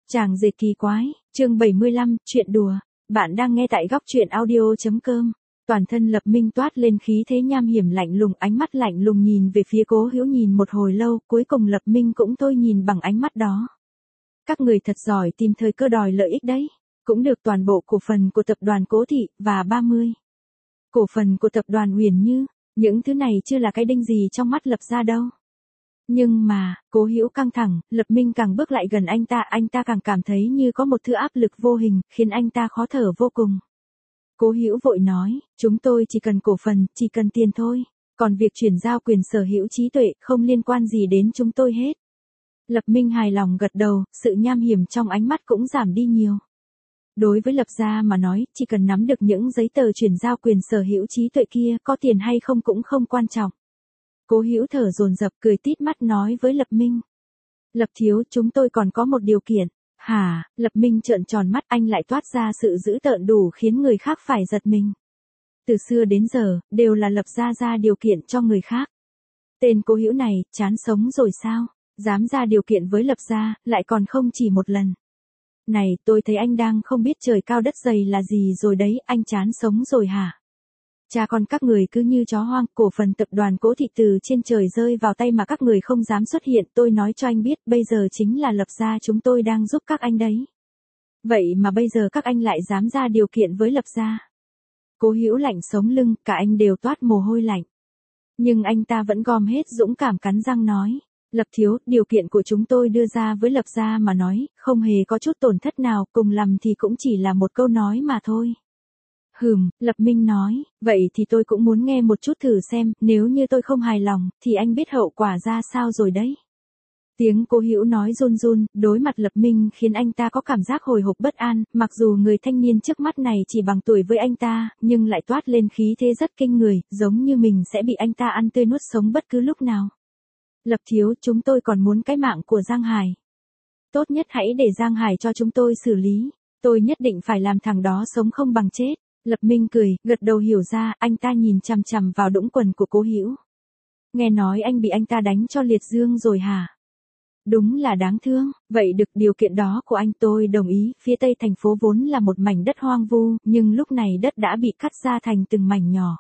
Chàng dệt kỳ quái, chương 75, chuyện đùa. Bạn đang nghe tại góc truyện audio.com. Toàn thân Lập Minh toát lên khí thế nham hiểm lạnh lùng, ánh mắt lạnh lùng nhìn về phía Cố Hữu nhìn một hồi lâu, cuối cùng Lập Minh cũng thôi nhìn bằng ánh mắt đó. Các người thật giỏi tìm thời cơ đòi lợi ích đấy. Cũng được toàn bộ cổ phần của tập đoàn Cố Thị, và 30 cổ phần của tập đoàn Uyển Như, những thứ này chưa là cái đinh gì trong mắt Lập gia đâu. Nhưng mà, Cố Hữu căng thẳng, Lập Minh càng bước lại gần anh ta càng cảm thấy như có một thứ áp lực vô hình, khiến anh ta khó thở vô cùng. Cố Hữu vội nói, chúng tôi chỉ cần cổ phần, chỉ cần tiền thôi, còn việc chuyển giao quyền sở hữu trí tuệ không liên quan gì đến chúng tôi hết. Lập Minh hài lòng gật đầu, sự nham hiểm trong ánh mắt cũng giảm đi nhiều. Đối với Lập gia mà nói, chỉ cần nắm được những giấy tờ chuyển giao quyền sở hữu trí tuệ kia, có tiền hay không cũng không quan trọng. Cố Hữu thở dồn dập cười tít mắt nói với Lập Minh. Lập thiếu, chúng tôi còn có một điều kiện. Hả? Lập Minh trợn tròn mắt, anh lại toát ra sự dữ tợn đủ khiến người khác phải giật mình. Từ xưa đến giờ, đều là Lập gia ra điều kiện cho người khác. Tên Cố Hữu này, chán sống rồi sao? Dám ra điều kiện với Lập gia, lại còn không chỉ một lần. Này, tôi thấy anh đang không biết trời cao đất dày là gì rồi đấy, anh chán sống rồi hả? Cha con các người cứ như chó hoang, cổ phần tập đoàn Cố Thị từ trên trời rơi vào tay mà các người không dám xuất hiện, tôi nói cho anh biết, bây giờ chính là Lập gia chúng tôi đang giúp các anh đấy. Vậy mà bây giờ các anh lại dám ra điều kiện với Lập gia. Cố Hữu lạnh sống lưng, cả anh đều toát mồ hôi lạnh. Nhưng anh ta vẫn gom hết dũng cảm cắn răng nói, Lập thiếu, điều kiện của chúng tôi đưa ra với Lập gia mà nói, không hề có chút tổn thất nào, cùng lắm thì cũng chỉ là một câu nói mà thôi. Lập Minh nói, vậy thì tôi cũng muốn nghe một chút thử xem, nếu như tôi không hài lòng, thì anh biết hậu quả ra sao rồi đấy. Tiếng Cố Hữu nói run run, đối mặt Lập Minh khiến anh ta có cảm giác hồi hộp bất an, mặc dù người thanh niên trước mắt này chỉ bằng tuổi với anh ta, nhưng lại toát lên khí thế rất kinh người, giống như mình sẽ bị anh ta ăn tươi nuốt sống bất cứ lúc nào. Lập thiếu, chúng tôi còn muốn cái mạng của Giang Hải. Tốt nhất hãy để Giang Hải cho chúng tôi xử lý, tôi nhất định phải làm thằng đó sống không bằng chết. Lập Minh cười, gật đầu hiểu ra, anh ta nhìn chằm chằm vào đũng quần của Cố Hữu. Nghe nói anh bị anh ta đánh cho liệt dương rồi hả? Đúng là đáng thương, vậy được điều kiện đó của anh tôi đồng ý, phía tây thành phố vốn là một mảnh đất hoang vu, nhưng lúc này đất đã bị cắt ra thành từng mảnh nhỏ.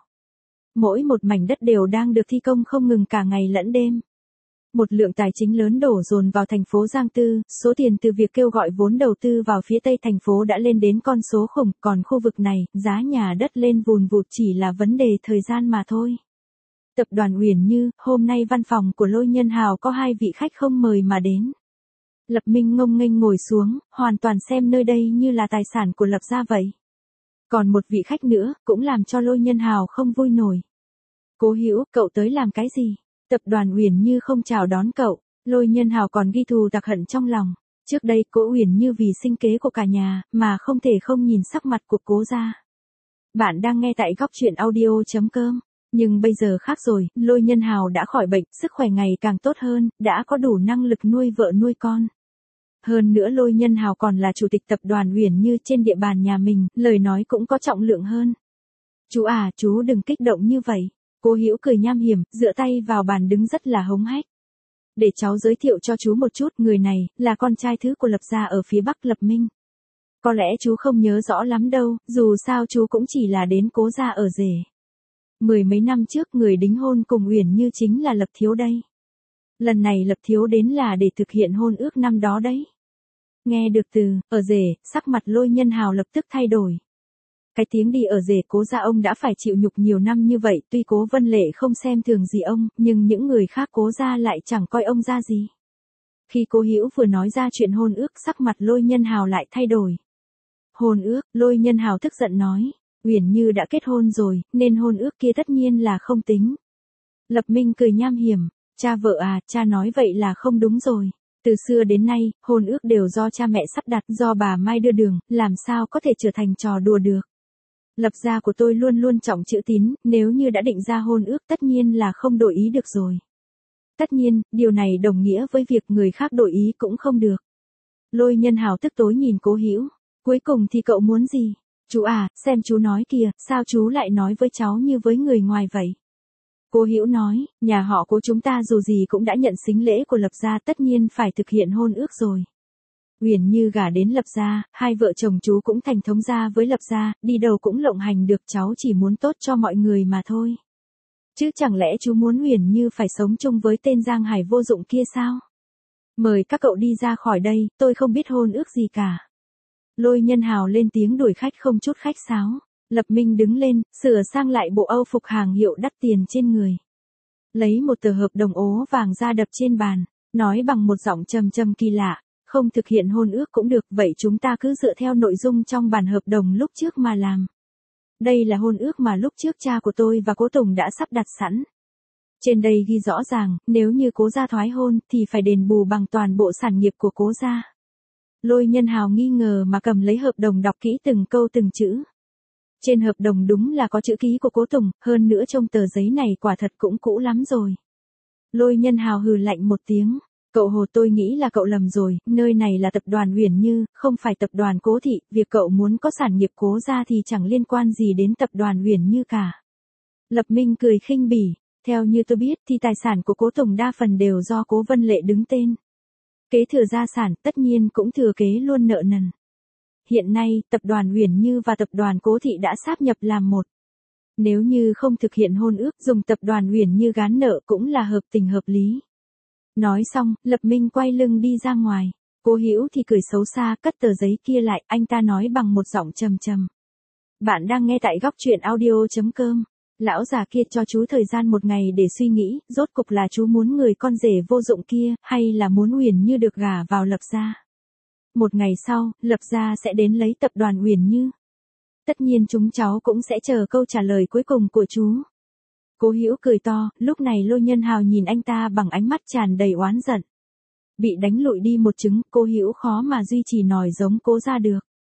Mỗi một mảnh đất đều đang được thi công không ngừng cả ngày lẫn đêm. Một lượng tài chính lớn đổ dồn vào thành phố Giang Tư, số tiền từ việc kêu gọi vốn đầu tư vào phía tây thành phố đã lên đến con số khủng, còn khu vực này, giá nhà đất lên vùn vụt chỉ là vấn đề thời gian mà thôi. Tập đoàn Uyển Như, hôm nay văn phòng của Lôi Nhân Hào có 2 vị khách không mời mà đến. Lập Minh ngông nghênh ngồi xuống, hoàn toàn xem nơi đây như là tài sản của Lập gia vậy. Còn một vị khách nữa, cũng làm cho Lôi Nhân Hào không vui nổi. Cố Hữu, cậu tới làm cái gì? Tập đoàn Uyển Như không chào đón cậu, Lôi Nhân Hào còn ghi thù đặc hận trong lòng. Trước đây Cố Uyển Như vì sinh kế của cả nhà, mà không thể không nhìn sắc mặt của Cố gia. Bạn đang nghe tại góc truyện audio.com. Nhưng bây giờ khác rồi, Lôi Nhân Hào đã khỏi bệnh, sức khỏe ngày càng tốt hơn, đã có đủ năng lực nuôi vợ nuôi con. Hơn nữa Lôi Nhân Hào còn là chủ tịch tập đoàn Uyển Như trên địa bàn nhà mình, lời nói cũng có trọng lượng hơn. Chú à, chú đừng kích động như vậy. Cố Hữu cười nham hiểm, dựa tay vào bàn đứng rất là hống hách. Để cháu giới thiệu cho chú một chút, người này, là con trai thứ của Lập gia ở phía Bắc Lập Minh. Có lẽ chú không nhớ rõ lắm đâu, dù sao chú cũng chỉ là đến Cố gia ở rể. 10 mấy năm trước người đính hôn cùng Uyển Như chính là Lập thiếu đây. Lần này Lập thiếu đến là để thực hiện hôn ước năm đó đấy. Nghe được từ, ở rể, sắc mặt Lôi Nhân Hào lập tức thay đổi. Cái tiếng đi ở rể Cố gia ông đã phải chịu nhục nhiều năm như vậy, tuy Cố Vân Lệ không xem thường gì ông, nhưng những người khác Cố gia lại chẳng coi ông ra gì. Khi Cố Hữu vừa nói ra chuyện hôn ước, sắc mặt Lôi Nhân Hào lại thay đổi. Hôn ước, Lôi Nhân Hào tức giận nói, Uyển Như đã kết hôn rồi, nên hôn ước kia tất nhiên là không tính. Lập Minh cười nham hiểm, cha vợ à, cha nói vậy là không đúng rồi. Từ xưa đến nay, hôn ước đều do cha mẹ sắp đặt, do bà Mai đưa đường, làm sao có thể trở thành trò đùa được. Lập gia của tôi luôn luôn trọng chữ tín, nếu như đã định ra hôn ước tất nhiên là không đổi ý được rồi. Tất nhiên, điều này đồng nghĩa với việc người khác đổi ý cũng không được. Lôi Nhân Hào tức tối nhìn Cố Hữu, cuối cùng thì cậu muốn gì? Chú à, xem chú nói kìa, sao chú lại nói với cháu như với người ngoài vậy? Cố Hữu nói, nhà họ Cố chúng ta dù gì cũng đã nhận sính lễ của Lập gia, tất nhiên phải thực hiện hôn ước rồi. Uyển Như gả đến Lập gia, hai vợ chồng chú cũng thành thống gia với Lập gia, đi đâu cũng lộng hành được, cháu chỉ muốn tốt cho mọi người mà thôi. Chứ chẳng lẽ chú muốn Uyển Như phải sống chung với tên Giang Hải vô dụng kia sao? Mời các cậu đi ra khỏi đây, tôi không biết hôn ước gì cả. Lôi Nhân Hào lên tiếng đuổi khách không chút khách sáo. Lập Minh đứng lên, sửa sang lại bộ âu phục hàng hiệu đắt tiền trên người. Lấy một tờ hợp đồng ố vàng ra đập trên bàn, nói bằng một giọng trầm trầm kỳ lạ, không thực hiện hôn ước cũng được, vậy chúng ta cứ dựa theo nội dung trong bản hợp đồng lúc trước mà làm. Đây là hôn ước mà lúc trước cha của tôi và cố Tùng đã sắp đặt sẵn. Trên đây ghi rõ ràng, nếu như cố gia thoái hôn thì phải đền bù bằng toàn bộ sản nghiệp của cố gia. Lôi Nhân Hào nghi ngờ mà cầm lấy hợp đồng đọc kỹ từng câu từng chữ. Trên hợp đồng đúng là có chữ ký của cố Tùng, hơn nữa trong tờ giấy này quả thật cũng cũ lắm rồi. Lôi Nhân Hào hừ lạnh một tiếng. Cậu Hồ, tôi nghĩ là cậu lầm rồi, nơi này là tập đoàn Uyển Như, không phải tập đoàn Cố Thị, việc cậu muốn có sản nghiệp cố gia thì chẳng liên quan gì đến tập đoàn Uyển Như cả. Lập Minh cười khinh bỉ, theo như tôi biết thì tài sản của cố Tùng đa phần đều do cố Vân Lệ đứng tên. Kế thừa gia sản tất nhiên cũng thừa kế luôn nợ nần. Hiện nay, tập đoàn Uyển Như và tập đoàn Cố Thị đã sáp nhập làm một. Nếu như không thực hiện hôn ước dùng tập đoàn Uyển Như gán nợ cũng là hợp tình hợp lý. Nói xong, Lập Minh quay lưng đi ra ngoài. Cố Hữu thì cười xấu xa cất tờ giấy kia lại, anh ta nói bằng một giọng trầm trầm. Bạn đang nghe tại góc truyện audio.com. Lão già kia cho chú thời gian một ngày để suy nghĩ, rốt cục là chú muốn người con rể vô dụng kia, hay là muốn Uyển Như được gả vào Lập gia. Một ngày sau, Lập gia sẽ đến lấy tập đoàn Uyển Như. Tất nhiên chúng cháu cũng sẽ chờ câu trả lời cuối cùng của chú. Cố Hữu cười to, lúc này Lôi Nhân Hào nhìn anh ta bằng ánh mắt tràn đầy oán giận. Bị đánh lụi đi một trứng, Cố Hữu khó mà duy trì nòi giống Cố gia được.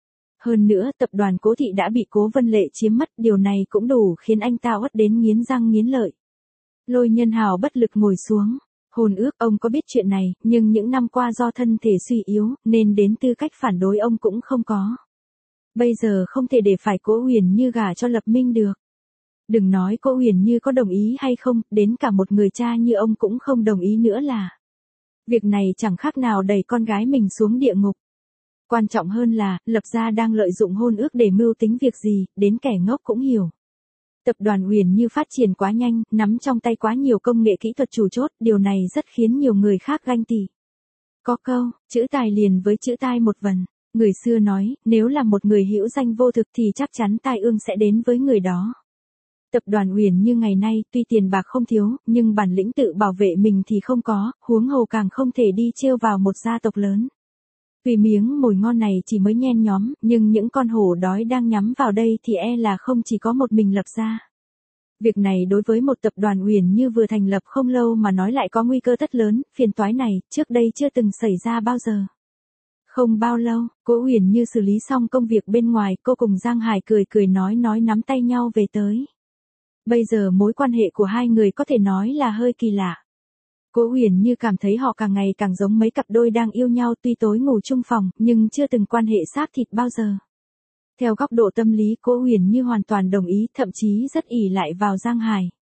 Hơn nữa, tập đoàn Cố Thị đã bị Cố Vân Lệ chiếm mất, điều này cũng đủ khiến anh ta uất đến nghiến răng nghiến lợi. Lôi Nhân Hào bất lực ngồi xuống. Hôn ước ông có biết chuyện này, nhưng những năm qua do thân thể suy yếu, nên đến tư cách phản đối ông cũng không có. Bây giờ không thể để phải cố Uyển Như gả cho Lập Minh được. Đừng nói cô Uyển Như có đồng ý hay không, đến cả một người cha như ông cũng không đồng ý nữa là. Việc này chẳng khác nào đẩy con gái mình xuống địa ngục. Quan trọng hơn là, Lập gia đang lợi dụng hôn ước để mưu tính việc gì, đến kẻ ngốc cũng hiểu. Tập đoàn Uyển Như phát triển quá nhanh, nắm trong tay quá nhiều công nghệ kỹ thuật chủ chốt, điều này rất khiến nhiều người khác ganh tị. Có câu, chữ tài liền với chữ tai một vần. Người xưa nói, nếu là một người hữu danh vô thực thì chắc chắn tai ương sẽ đến với người đó. Tập đoàn Uyển Như ngày nay tuy tiền bạc không thiếu, nhưng bản lĩnh tự bảo vệ mình thì không có, huống hồ càng không thể đi trêu vào một gia tộc lớn. Vì miếng mồi ngon này chỉ mới nhen nhóm, nhưng những con hổ đói đang nhắm vào đây thì e là không chỉ có một mình Lập gia. Việc này đối với một tập đoàn Uyển Như vừa thành lập không lâu mà nói lại có nguy cơ rất lớn, phiền toái này, trước đây chưa từng xảy ra bao giờ. Không bao lâu, cố Uyển Như xử lý xong công việc bên ngoài, cô cùng Giang Hải cười cười nói nắm tay nhau về tới. Bây giờ mối quan hệ của hai người có thể nói là hơi kỳ lạ. Cố Uyển Như cảm thấy họ càng ngày càng giống mấy cặp đôi đang yêu nhau tuy tối ngủ chung phòng, nhưng chưa từng quan hệ xác thịt bao giờ. Theo góc độ tâm lý, Cố Uyển Như hoàn toàn đồng ý, thậm chí rất ỷ lại vào Giang Hải.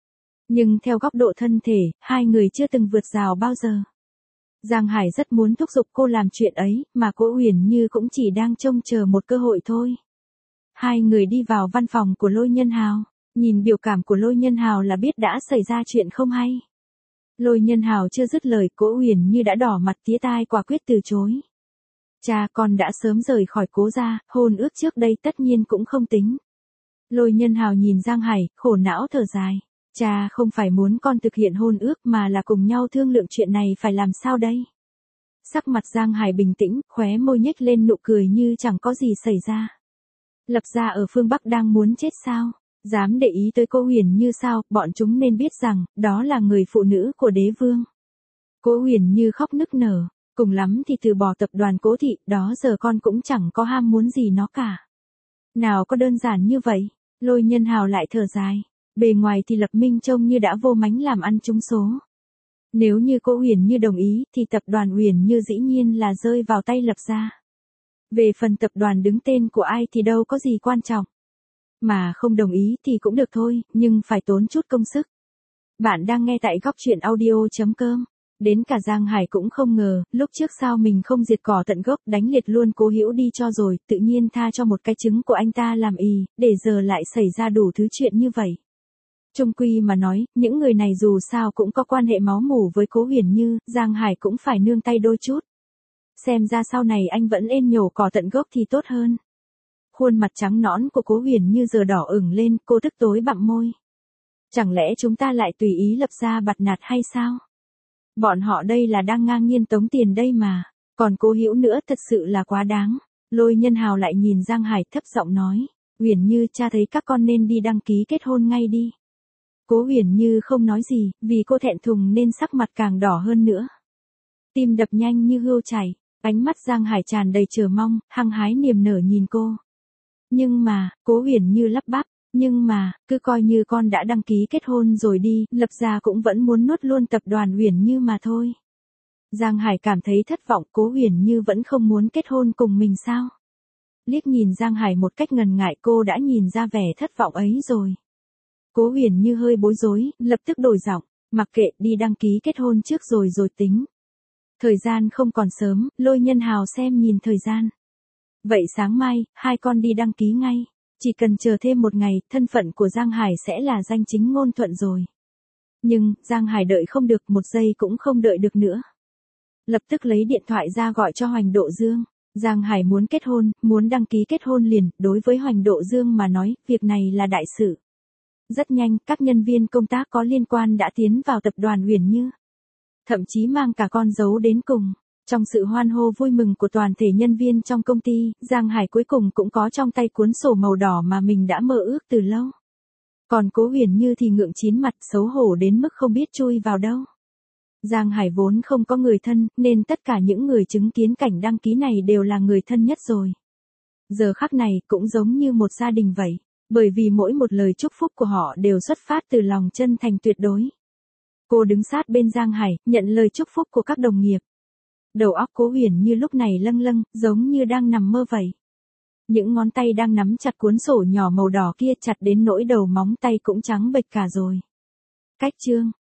Nhưng theo góc độ thân thể, hai người chưa từng vượt rào bao giờ. Giang Hải rất muốn thúc giục cô làm chuyện ấy, mà Cố Uyển Như cũng chỉ đang trông chờ một cơ hội thôi. Hai người đi vào văn phòng của Lôi Nhân Hào, nhìn biểu cảm của Lôi Nhân Hào là biết đã xảy ra chuyện không hay. Lôi Nhân Hào chưa dứt lời, Cố Uyển Như đã đỏ mặt tía tai quả quyết từ chối. Cha con đã sớm rời khỏi Cố gia, hôn ước trước đây tất nhiên cũng không tính. Lôi Nhân Hào nhìn Giang Hải, khổ não thở dài. Cha không phải muốn con thực hiện hôn ước mà là cùng nhau thương lượng chuyện này phải làm sao đây. Sắc mặt Giang Hải bình tĩnh, khóe môi nhếch lên nụ cười như chẳng có gì xảy ra. Lập gia ở phương Bắc đang muốn chết sao? Dám để ý tới Cố Uyển Như sao? Bọn chúng nên biết rằng, đó là người phụ nữ của đế vương. Cố Uyển Như khóc nức nở, cùng lắm thì từ bỏ tập đoàn Cố Thị, đó giờ con cũng chẳng có ham muốn gì nó cả. Nào có đơn giản như vậy, Lôi Nhân Hào lại thở dài. Bề ngoài thì Lập Minh trông như đã vô mánh làm ăn trúng số. Nếu như Cố Uyển Như đồng ý thì tập đoàn Uyển Như dĩ nhiên là rơi vào tay Lập gia. Về phần tập đoàn đứng tên của ai thì đâu có gì quan trọng. Mà không đồng ý thì cũng được thôi, nhưng phải tốn chút công sức. Bạn đang nghe tại góc truyện audio.com. Đến cả Giang Hải cũng không ngờ, lúc trước sao mình không diệt cỏ tận gốc, đánh liệt luôn Cố Hữu đi cho rồi, tự nhiên tha cho một cái trứng của anh ta làm để giờ lại xảy ra đủ thứ chuyện như vậy. Chung quy mà nói, những người này dù sao cũng có quan hệ máu mủ với Cố Huyền Như, Giang Hải cũng phải nương tay đôi chút. Xem ra sau này anh vẫn nên nhổ cỏ tận gốc thì tốt hơn. Khuôn mặt trắng nõn của Cố Huyền Như giờ đỏ ửng lên, cô tức tối bặm môi. Chẳng lẽ chúng ta lại tùy ý lập ra bạt nạt hay sao? Bọn họ đây là đang ngang nhiên tống tiền đây mà, còn Cố Hữu nữa thật sự là quá đáng. Lôi Nhân Hào lại nhìn Giang Hải thấp giọng nói, Huyền Như, cha thấy các con nên đi đăng ký kết hôn ngay đi. Cố Huyền Như không nói gì, vì cô thẹn thùng nên sắc mặt càng đỏ hơn nữa. Tim đập nhanh như hươu chảy, ánh mắt Giang Hải tràn đầy chờ mong, hăng hái niềm nở nhìn cô. Nhưng mà, Cố Huyền Như lắp bắp, nhưng mà, cứ coi như con đã đăng ký kết hôn rồi đi, Lập gia cũng vẫn muốn nuốt luôn tập đoàn Huyền Như mà thôi. Giang Hải cảm thấy thất vọng, Cố Huyền Như vẫn không muốn kết hôn cùng mình sao? Liếc nhìn Giang Hải một cách ngần ngại, cô đã nhìn ra vẻ thất vọng ấy rồi. Cố Huyền Như hơi bối rối, lập tức đổi giọng, mặc kệ, đi đăng ký kết hôn trước rồi tính. Thời gian không còn sớm, Lôi Nhân Hào xem nhìn thời gian. Vậy sáng mai, hai con đi đăng ký ngay. Chỉ cần chờ thêm một ngày, thân phận của Giang Hải sẽ là danh chính ngôn thuận rồi. Nhưng, Giang Hải đợi không được, một giây cũng không đợi được nữa. Lập tức lấy điện thoại ra gọi cho Hoành Độ Dương. Giang Hải muốn kết hôn, muốn đăng ký kết hôn liền, đối với Hoành Độ Dương mà nói, việc này là đại sự. Rất nhanh, các nhân viên công tác có liên quan đã tiến vào tập đoàn Huyền Như. Thậm chí mang cả con dấu đến cùng. Trong sự hoan hô vui mừng của toàn thể nhân viên trong công ty, Giang Hải cuối cùng cũng có trong tay cuốn sổ màu đỏ mà mình đã mơ ước từ lâu. Còn Cố Huyền Như thì ngượng chín mặt, xấu hổ đến mức không biết chui vào đâu. Giang Hải vốn không có người thân, nên tất cả những người chứng kiến cảnh đăng ký này đều là người thân nhất rồi. Giờ khắc này cũng giống như một gia đình vậy, bởi vì mỗi một lời chúc phúc của họ đều xuất phát từ lòng chân thành tuyệt đối. Cô đứng sát bên Giang Hải, nhận lời chúc phúc của các đồng nghiệp. Đầu óc Cố Huyền Như lúc này lâng lâng, giống như đang nằm mơ vậy. Những ngón tay đang nắm chặt cuốn sổ nhỏ màu đỏ kia chặt đến nỗi đầu móng tay cũng trắng bệch cả rồi. Cách chương